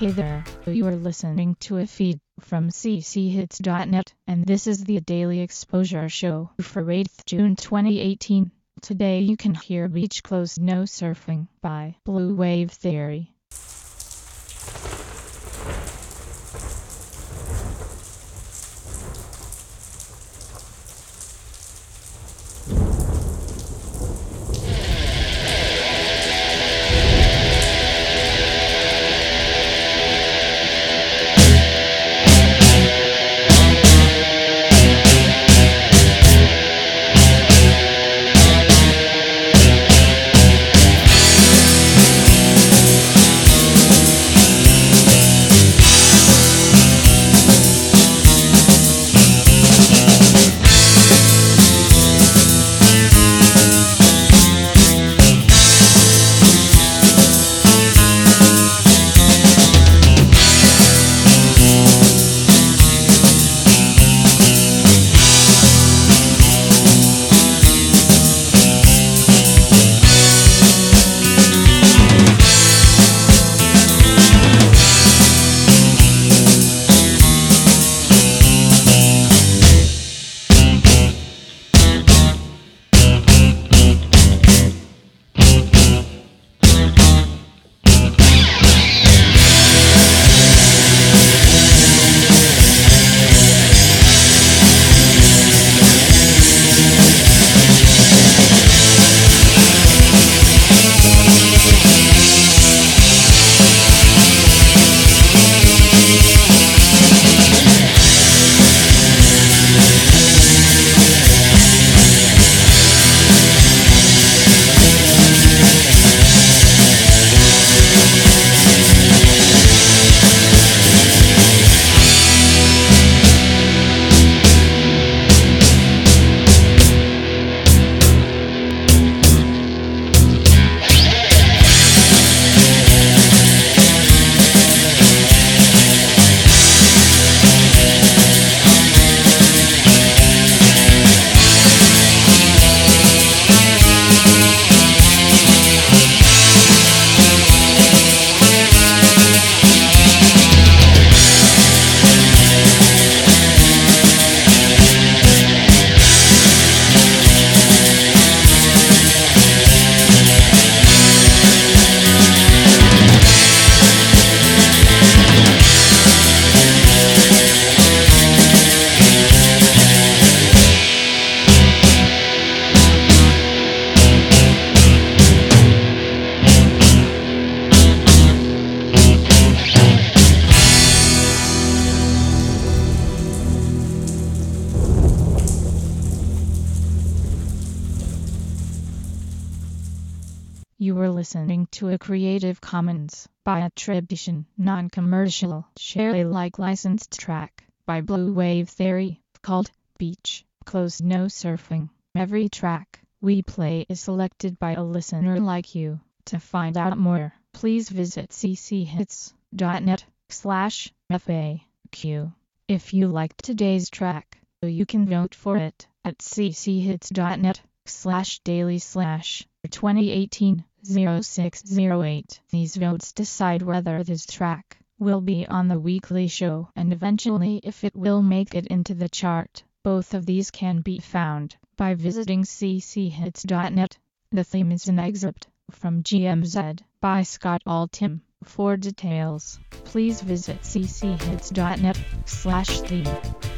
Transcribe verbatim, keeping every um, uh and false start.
Hey there, you are listening to a feed from c c hits dot net, and this is the Daily Exposure Show for eighth of June twenty eighteen. Today you can hear Beach Clothes No Surfing by Blue Wave Theory. You were listening to a Creative Commons by attribution, non-commercial, share Alike licensed track by Blue Wave Theory called Beach Clothes No Surfing. Every track we play is selected by a listener like you. To find out more, please visit c c hits dot net slash F A Q. If you liked today's track, you can vote for it at c c hits dot net slash daily slash twenty eighteen oh six oh eight. These votes decide whether this track will be on the weekly show and eventually if it will make it into the chart. Both of these can be found by visiting c c hits dot net. The theme is an excerpt from G M Z by Scott Altham. For details, please visit c c hits dot net slash theme.